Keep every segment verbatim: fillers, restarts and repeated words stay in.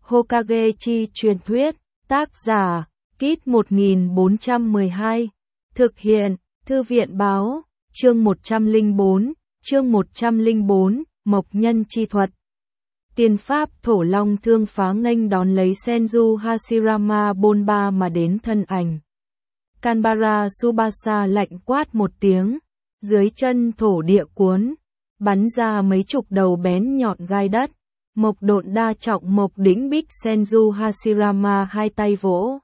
Hokage chi truyền thuyết, tác giả, Kit một nghìn bốn trăm mười hai, thực hiện, Thư viện báo, chương một trăm lẻ bốn, chương một trăm lẻ bốn, Mộc nhân chi thuật. Tiên pháp thổ long thương phá nghênh đón lấy Senju Hashirama Bonba mà đến thân ảnh. Kanbara Tsubasa lạnh quát một tiếng, dưới chân thổ địa cuốn, bắn ra mấy chục đầu bén nhọn gai đất. Mộc độn đa trọng mộc đỉnh bích Senju Hashirama hai tay vỗ.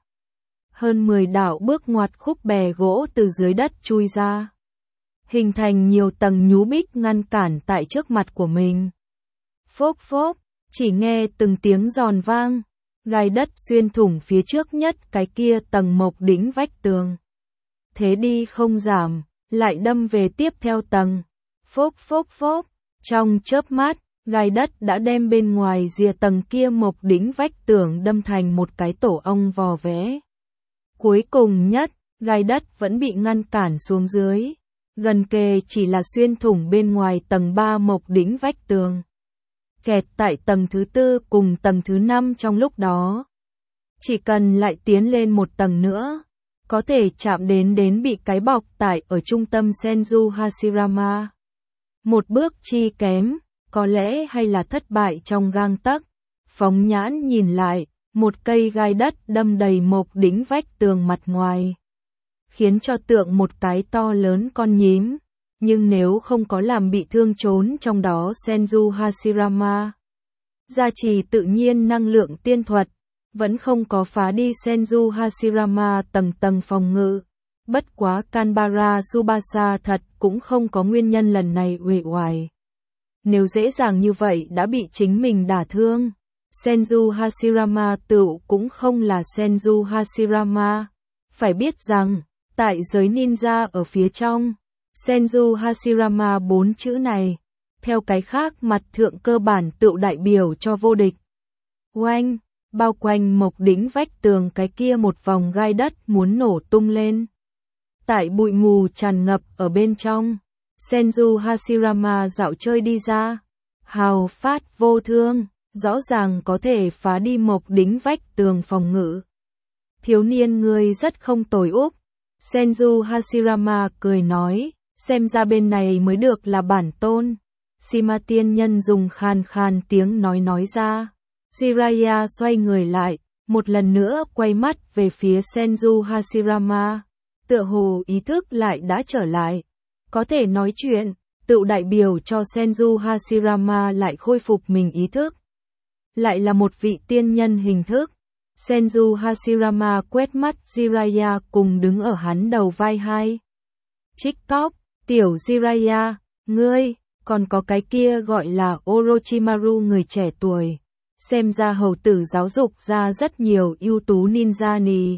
Hơn mười đạo bước ngoặt khúc bè gỗ từ dưới đất chui ra. Hình thành nhiều tầng nhú bích ngăn cản tại trước mặt của mình. Phốc phốc, chỉ nghe từng tiếng giòn vang. Gai đất xuyên thủng phía trước nhất cái kia tầng mộc đỉnh vách tường. Thế đi không giảm, lại đâm về tiếp theo tầng. Phốc phốc phốc, trong chớp mắt. Gai đất đã đem bên ngoài rìa tầng kia mộc đỉnh vách tường đâm thành một cái tổ ong vò vẽ. Cuối cùng nhất, gai đất vẫn bị ngăn cản xuống dưới. Gần kề chỉ là xuyên thủng bên ngoài tầng ba mộc đỉnh vách tường. Kẹt tại tầng thứ tư cùng tầng thứ năm trong lúc đó. Chỉ cần lại tiến lên một tầng nữa, có thể chạm đến đến bị cái bọc tại ở trung tâm Senju Hashirama. Một bước chi kém. Có lẽ hay là thất bại trong gang tấc. Phóng nhãn nhìn lại, một cây gai đất đâm đầy mộc đỉnh vách tường mặt ngoài. Khiến cho tượng một cái to lớn con nhím. Nhưng nếu không có làm bị thương trốn trong đó Senju Hashirama. Gia trì tự nhiên năng lượng tiên thuật. Vẫn không có phá đi Senju Hashirama tầng tầng phòng ngự. Bất quá Kanbara Tsubasa thật cũng không có nguyên nhân lần này uể oải. Nếu dễ dàng như vậy đã bị chính mình đả thương, Senju Hashirama tự cũng không là Senju Hashirama. Phải biết rằng, tại giới ninja ở phía trong, Senju Hashirama bốn chữ này, theo cái khác mặt thượng cơ bản tự đại biểu cho vô địch. Oanh, bao quanh mộc đỉnh vách tường cái kia một vòng gai đất muốn nổ tung lên. Tại bụi mù tràn ngập ở bên trong. Senju Hashirama dạo chơi đi ra, hào phát vô thương, rõ ràng có thể phá đi mộc đỉnh vách tường phòng ngự. Thiếu niên ngươi rất không tồi úc. Senju Hashirama cười nói, xem ra bên này mới được là bản tôn. Shima tiên nhân dùng khàn khàn tiếng nói nói ra. Jiraiya xoay người lại, một lần nữa quay mắt về phía Senju Hashirama. Tựa hồ ý thức lại đã trở lại. Có thể nói chuyện, tự đại biểu cho Senju Hashirama lại khôi phục mình ý thức. Lại là một vị tiên nhân hình thức. Senju Hashirama quét mắt Jiraiya cùng đứng ở hắn đầu vai hai. Trích cóc, tiểu Jiraiya, ngươi, còn có cái kia gọi là Orochimaru người trẻ tuổi. Xem ra hầu tử giáo dục ra rất nhiều ưu tú ninja nì.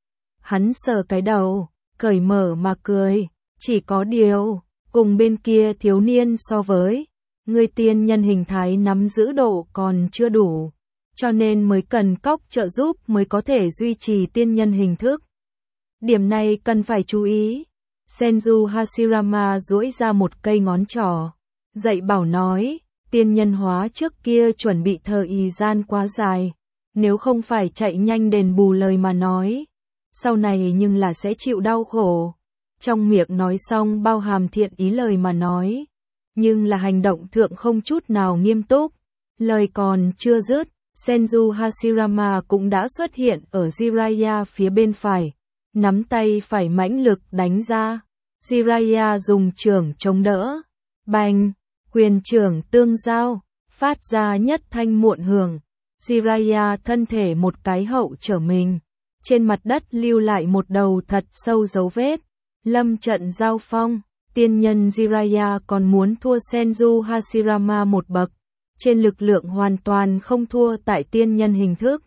Hắn sờ cái đầu, cởi mở mà cười. Chỉ có điều, cùng bên kia thiếu niên so với, người tiên nhân hình thái nắm giữ độ còn chưa đủ, cho nên mới cần cóc trợ giúp mới có thể duy trì tiên nhân hình thức. Điểm này cần phải chú ý. Senju Hashirama duỗi ra một cây ngón trỏ, dạy bảo nói, tiên nhân hóa trước kia chuẩn bị thời gian quá dài, nếu không phải chạy nhanh đền bù lời mà nói, sau này nhưng là sẽ chịu đau khổ. Trong miệng nói xong bao hàm thiện ý lời mà nói, nhưng là hành động thượng không chút nào nghiêm túc. Lời còn chưa dứt, Senju Hashirama cũng đã xuất hiện ở Jiraiya phía bên phải, nắm tay phải mãnh lực đánh ra. Jiraiya dùng chưởng chống đỡ, bành, quyền chưởng tương giao, phát ra nhất thanh muộn hưởng. Jiraiya thân thể một cái hậu trở mình, trên mặt đất lưu lại một đầu thật sâu dấu vết. Lâm trận giao phong, tiên nhân Jiraiya còn muốn thua Senju Hashirama một bậc, trên lực lượng hoàn toàn không thua tại tiên nhân hình thức.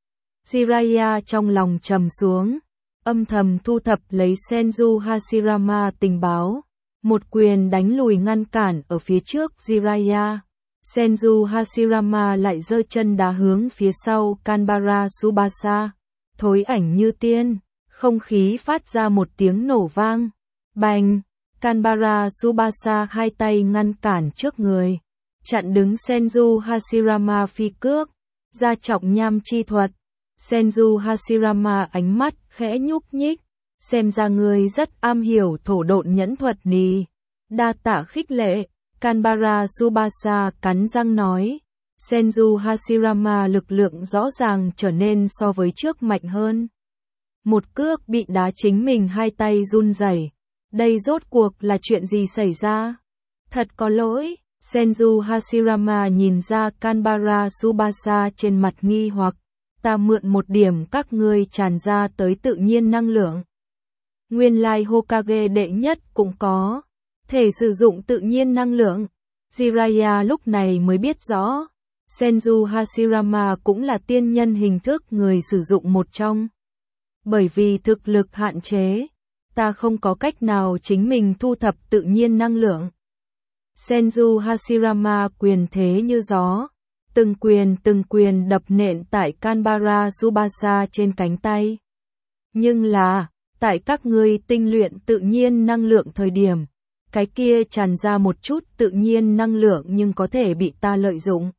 Jiraiya trong lòng trầm xuống, âm thầm thu thập lấy Senju Hashirama tình báo, một quyền đánh lùi ngăn cản ở phía trước Jiraiya. Senju Hashirama lại giơ chân đá hướng phía sau Kanbara Tsubasa, thối ảnh như tiên. Không khí phát ra một tiếng nổ vang. Bành, Kanbara Tsubasa hai tay ngăn cản trước người. Chặn đứng Senju Hashirama phi cước. ra trọng nham chi thuật. Senju Hashirama ánh mắt khẽ nhúc nhích, xem ra ngươi rất am hiểu thổ độn nhẫn thuật nì. Đa tạ khích lệ, Kanbara Tsubasa cắn răng nói. Senju Hashirama lực lượng rõ ràng trở nên so với trước mạnh hơn. Một cước bị đá chính mình hai tay run rẩy. Đây rốt cuộc là chuyện gì xảy ra? Thật có lỗi, Senju Hashirama nhìn ra Kanbara Tsubasa trên mặt nghi hoặc. Ta mượn một điểm các ngươi tràn ra tới tự nhiên năng lượng. Nguyên lai Hokage đệ nhất cũng có thể sử dụng tự nhiên năng lượng. Jiraiya lúc này mới biết rõ. Senju Hashirama cũng là tiên nhân hình thức người sử dụng một trong. Bởi vì thực lực hạn chế, ta không có cách nào chính mình thu thập tự nhiên năng lượng. Senju Hashirama quyền thế như gió, từng quyền từng quyền đập nện tại Kanbara Tsubasa trên cánh tay. Nhưng là, tại các ngươi tinh luyện tự nhiên năng lượng thời điểm, cái kia tràn ra một chút tự nhiên năng lượng nhưng có thể bị ta lợi dụng.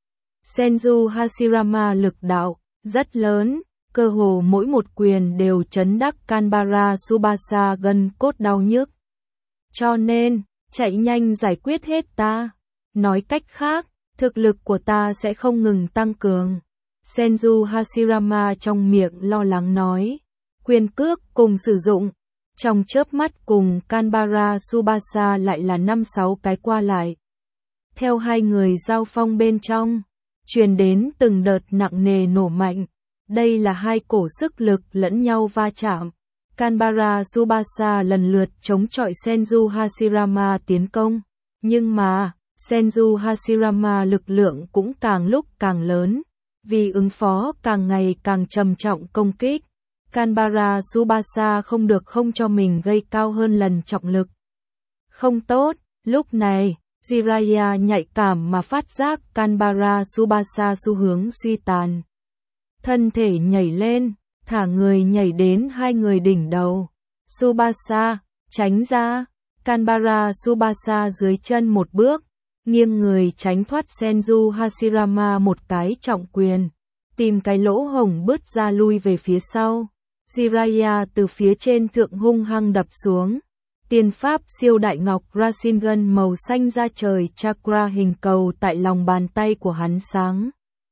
Senju Hashirama lực đạo rất lớn, cơ hồ mỗi một quyền đều chấn đắc Kanbara Tsubasa gân cốt đau nhức. Cho nên, chạy nhanh giải quyết hết ta. Nói cách khác, thực lực của ta sẽ không ngừng tăng cường. Senju Hashirama trong miệng lo lắng nói. Quyền cước cùng sử dụng. Trong chớp mắt cùng Kanbara Tsubasa lại là năm sáu cái qua lại. Theo hai người giao phong bên trong, truyền đến từng đợt nặng nề nổ mạnh. Đây là hai cổ sức lực lẫn nhau va chạm. Kanbara Tsubasa lần lượt chống chọi Senju Hashirama tiến công. Nhưng mà, Senju Hashirama lực lượng cũng càng lúc càng lớn. Vì ứng phó càng ngày càng trầm trọng công kích. Kanbara Tsubasa không được không cho mình gây cao hơn lần trọng lực. Không tốt, lúc này, Jiraiya nhạy cảm mà phát giác Kanbara Tsubasa xu hướng suy tàn. Thân thể nhảy lên, thả người nhảy đến hai người đỉnh đầu. Tsubasa, tránh ra. Kanbara Tsubasa dưới chân một bước, nghiêng người tránh thoát Senju Hashirama một cái trọng quyền. Tìm cái lỗ hổng bứt ra lui về phía sau. Jiraiya từ phía trên thượng hung hăng đập xuống. Tiên pháp siêu đại ngọc Rasengan màu xanh da trời chakra hình cầu tại lòng bàn tay của hắn sáng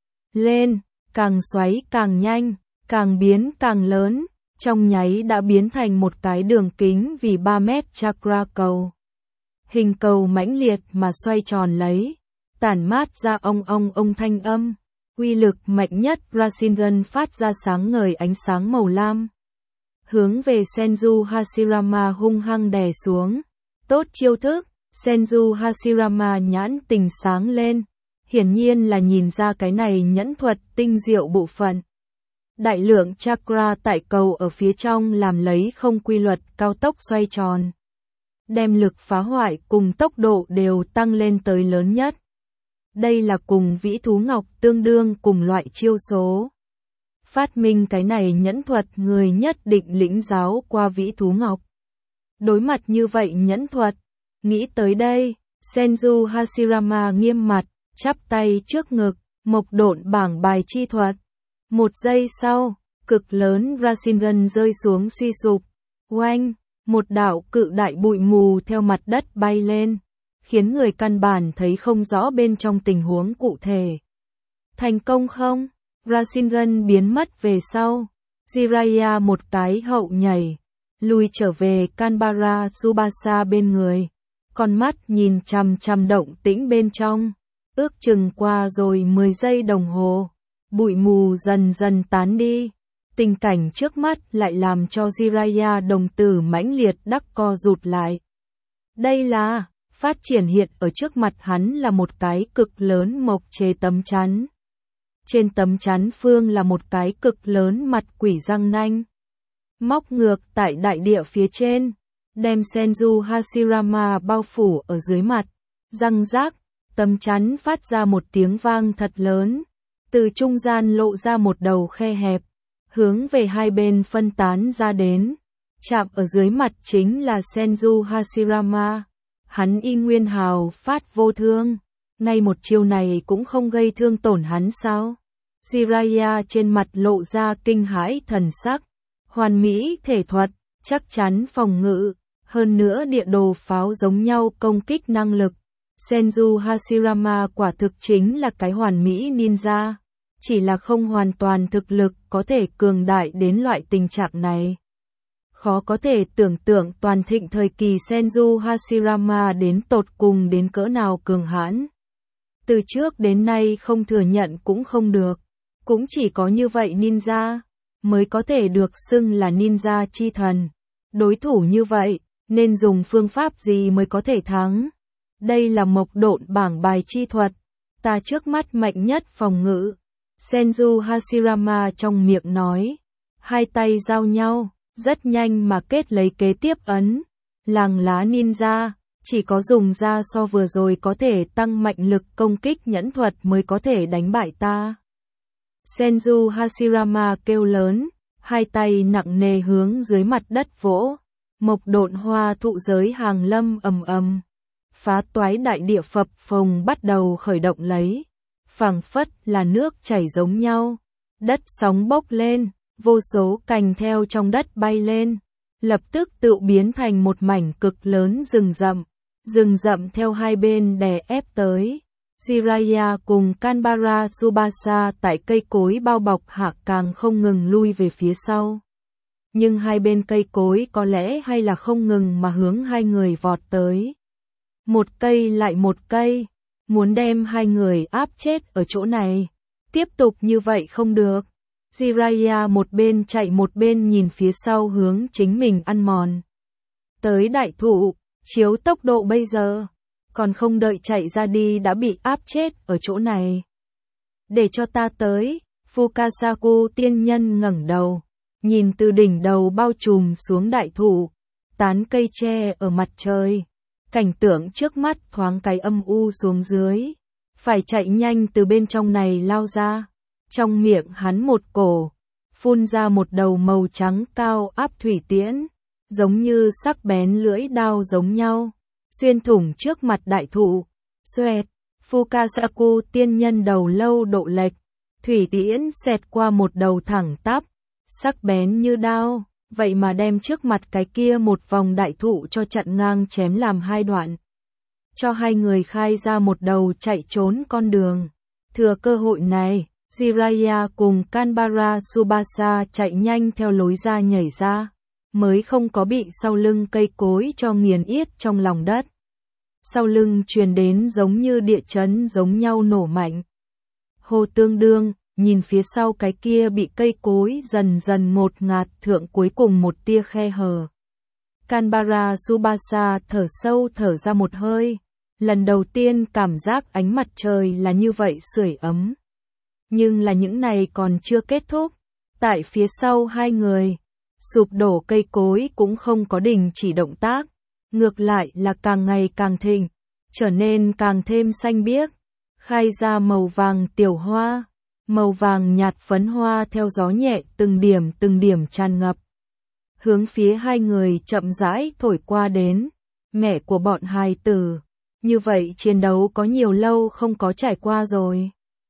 lên, càng xoáy càng nhanh, càng biến càng lớn, trong nháy đã biến thành một cái đường kính vì ba mét chakra cầu. Hình cầu mãnh liệt mà xoay tròn lấy, tản mát ra ong ong ong thanh âm, uy lực mạnh nhất Rasengan phát ra sáng ngời ánh sáng màu lam. Hướng về Senju Hashirama hung hăng đè xuống. Tốt chiêu thức, Senju Hashirama nhãn tình sáng lên. Hiển nhiên là nhìn ra cái này nhẫn thuật tinh diệu bộ phận. Đại lượng chakra tại cầu ở phía trong làm lấy không quy luật cao tốc xoay tròn. Đem lực phá hoại cùng tốc độ đều tăng lên tới lớn nhất. Đây là cùng vĩ thú ngọc tương đương cùng loại chiêu số. Phát minh cái này nhẫn thuật người nhất định lĩnh giáo qua vĩ thú ngọc. Đối mặt như vậy nhẫn thuật, nghĩ tới đây, Senju Hashirama nghiêm mặt, chắp tay trước ngực, mộc độn bảng bài chi thuật. Một giây sau, cực lớn Rasengan rơi xuống suy sụp. Oanh, một đạo cự đại bụi mù theo mặt đất bay lên, khiến người căn bản thấy không rõ bên trong tình huống cụ thể. Thành công không? Rasengan biến mất về sau. Jiraiya một cái hậu nhảy, lùi trở về Kanbara Tsubasa bên người. Con mắt nhìn chằm chằm động tĩnh bên trong. Ước chừng qua rồi mười giây đồng hồ. Bụi mù dần dần tán đi. Tình cảnh trước mắt lại làm cho Jiraiya đồng tử mãnh liệt đắc co rụt lại. Đây là, phát triển hiện ở trước mặt hắn là một cái cực lớn mộc chế tấm chắn. Trên tấm chắn phương là một cái cực lớn mặt quỷ răng nanh. Móc ngược tại đại địa phía trên, đem Senju Hashirama bao phủ ở dưới mặt. Răng rác, tấm chắn phát ra một tiếng vang thật lớn. Từ trung gian lộ ra một đầu khe hẹp, hướng về hai bên phân tán ra đến. Chạm ở dưới mặt chính là Senju Hashirama. Hắn y nguyên hào phát vô thương. Ngay một chiêu này cũng không gây thương tổn hắn sao? Jiraiya trên mặt lộ ra kinh hãi thần sắc. Hoàn mỹ thể thuật, chắc chắn phòng ngự, hơn nữa địa đồ pháo giống nhau công kích năng lực. Senju Hashirama quả thực chính là cái hoàn mỹ ninja, chỉ là không hoàn toàn thực lực có thể cường đại đến loại tình trạng này. Khó có thể tưởng tượng toàn thịnh thời kỳ Senju Hashirama đến tột cùng đến cỡ nào cường hãn. Từ trước đến nay không thừa nhận cũng không được, cũng chỉ có như vậy ninja mới có thể được xưng là ninja chi thần. Đối thủ như vậy, nên dùng phương pháp gì mới có thể thắng? Đây là mộc độn bảng bài chi thuật, ta trước mắt mạnh nhất phòng ngự. Senju Hashirama trong miệng nói, hai tay giao nhau, rất nhanh mà kết lấy kế tiếp ấn. Làng lá ninja, chỉ có dùng ra so vừa rồi có thể tăng mạnh lực công kích nhẫn thuật mới có thể đánh bại ta. Senju Hashirama kêu lớn, hai tay nặng nề hướng dưới mặt đất vỗ. Mộc độn hoa thụ giới hàng lâm ầm ầm, phá toái đại địa phập phồng bắt đầu khởi động lấy, phảng phất là nước chảy giống nhau, đất sóng bốc lên, vô số cành theo trong đất bay lên, lập tức tự biến thành một mảnh cực lớn rừng rậm, rừng rậm theo hai bên đè ép tới. Jiraiya cùng Kanbara Tsubasa tại cây cối bao bọc hạ càng không ngừng lui về phía sau. Nhưng hai bên cây cối có lẽ hay là không ngừng mà hướng hai người vọt tới. Một cây lại một cây, muốn đem hai người áp chết ở chỗ này. Tiếp tục như vậy không được. Jiraiya một bên chạy một bên nhìn phía sau hướng chính mình ăn mòn. Tới đại thụ, chiếu tốc độ bây giờ, còn không đợi chạy ra đi đã bị áp chết ở chỗ này. Để cho ta tới, Fukasaku tiên nhân ngẩng đầu, nhìn từ đỉnh đầu bao trùm xuống đại thụ, tán cây tre ở mặt trời. Cảnh tượng trước mắt thoáng cái âm u xuống dưới, phải chạy nhanh từ bên trong này lao ra. Trong miệng hắn một cổ, phun ra một đầu màu trắng cao áp thủy tiễn, giống như sắc bén lưỡi đao giống nhau, xuyên thủng trước mặt đại thụ. Xoẹt, Fukasaku tiên nhân đầu lâu độ lệch, thủy tiễn xẹt qua một đầu thẳng tắp, sắc bén như đao, vậy mà đem trước mặt cái kia một vòng đại thụ cho chặn ngang chém làm hai đoạn. Cho hai người khai ra một đầu chạy trốn con đường. Thừa cơ hội này, Jiraiya cùng Kanbara Tsubasa chạy nhanh theo lối ra nhảy ra, mới không có bị sau lưng cây cối cho nghiền yết trong lòng đất. Sau lưng truyền đến giống như địa chấn giống nhau nổ mạnh. Hồ tương đương, nhìn phía sau cái kia bị cây cối dần dần ngột ngạt thượng cuối cùng một tia khe hở. Kanbara Tsubasa thở sâu thở ra một hơi, lần đầu tiên cảm giác ánh mặt trời là như vậy sưởi ấm. Nhưng là những này còn chưa kết thúc, tại phía sau hai người, sụp đổ cây cối cũng không có đình chỉ động tác, ngược lại là càng ngày càng thịnh, trở nên càng thêm xanh biếc, khai ra màu vàng tiểu hoa, màu vàng nhạt phấn hoa theo gió nhẹ từng điểm từng điểm tràn ngập. Hướng phía hai người chậm rãi thổi qua đến, mẹ của bọn hài tử, như vậy chiến đấu có nhiều lâu không có trải qua rồi.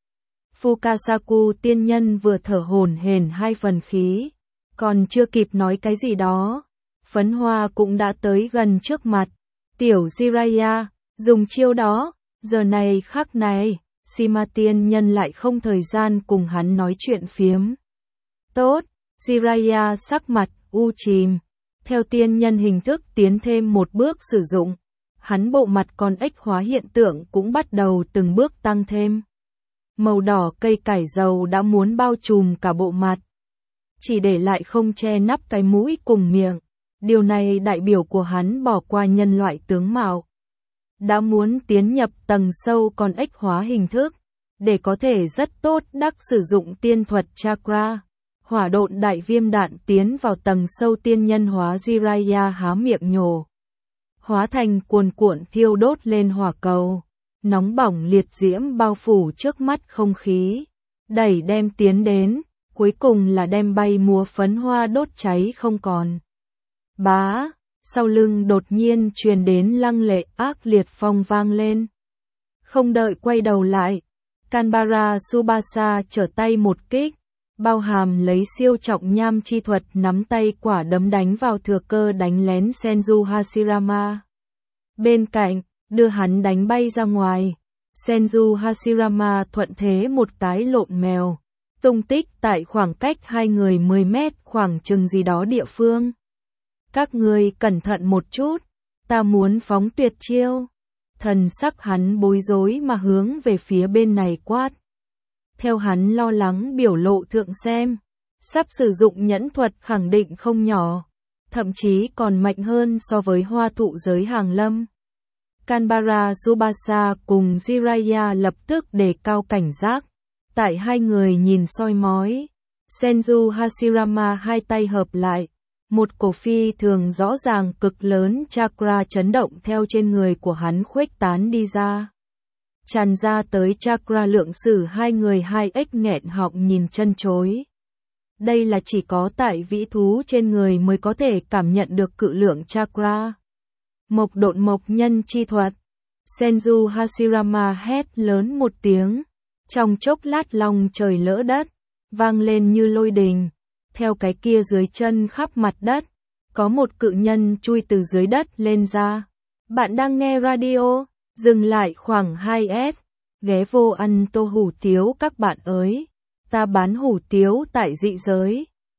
Fukasaku tiên nhân vừa thở hổn hển hai phần khí, còn chưa kịp nói cái gì đó, phấn hoa cũng đã tới gần trước mặt. Tiểu Jiraiya, dùng chiêu đó, giờ này khắc này, Shima tiên nhân lại không thời gian cùng hắn nói chuyện phiếm. Tốt, Jiraiya sắc mặt u chìm, theo tiên nhân hình thức tiến thêm một bước sử dụng, hắn bộ mặt con ếch hóa hiện tượng cũng bắt đầu từng bước tăng thêm. Màu đỏ cây cải dầu đã muốn bao trùm cả bộ mặt, chỉ để lại không che nắp cái mũi cùng miệng. Điều này đại biểu của hắn bỏ qua nhân loại tướng mạo, đã muốn tiến nhập tầng sâu con ếch hóa hình thức, để có thể rất tốt đắc sử dụng tiên thuật chakra. Hỏa độn đại viêm đạn tiến vào tầng sâu tiên nhân hóa. Jiraiya há miệng nhổ, hóa thành cuồn cuộn thiêu đốt lên hỏa cầu, nóng bỏng liệt diễm bao phủ trước mắt không khí, đẩy đem tiến đến, cuối cùng là đem bay múa phấn hoa đốt cháy không còn. Bá, sau lưng đột nhiên truyền đến lăng lệ ác liệt phong vang lên. Không đợi quay đầu lại, Canberra Tsubasa trở tay một kích, bao hàm lấy siêu trọng nham chi thuật nắm tay quả đấm đánh vào thừa cơ đánh lén Senju Hashirama. Bên cạnh, đưa hắn đánh bay ra ngoài. Senju Hashirama thuận thế một cái lộn mèo, tung tích tại khoảng cách hai người mười mét khoảng chừng gì đó địa phương. Các ngươi cẩn thận một chút, ta muốn phóng tuyệt chiêu. Thần sắc hắn bối rối mà hướng về phía bên này quát. Theo hắn lo lắng biểu lộ thượng xem, sắp sử dụng nhẫn thuật khẳng định không nhỏ, thậm chí còn mạnh hơn so với hoa thụ giới hàng lâm. Canberra Tsubasa cùng Jiraiya lập tức đề cao cảnh giác, tại hai người nhìn soi mói. Senju Hashirama hai tay hợp lại, một cổ phi thường rõ ràng cực lớn chakra chấn động theo trên người của hắn khuếch tán đi ra. Tràn ra tới chakra lượng sử hai người hai ếch nghẹn họng nhìn chân chối. Đây là chỉ có tại vĩ thú trên người mới có thể cảm nhận được cự lượng chakra. Mộc độn mộc nhân chi thuật. Senju Hashirama hét lớn một tiếng. Trong chốc lát long trời lỡ đất, vang lên như lôi đình. Theo cái kia dưới chân khắp mặt đất, có một cự nhân chui từ dưới đất lên ra. Bạn đang nghe radio, dừng lại khoảng hai S, ghé vô ăn tô hủ tiếu các bạn ơi. Ta bán hủ tiếu tại dị giới.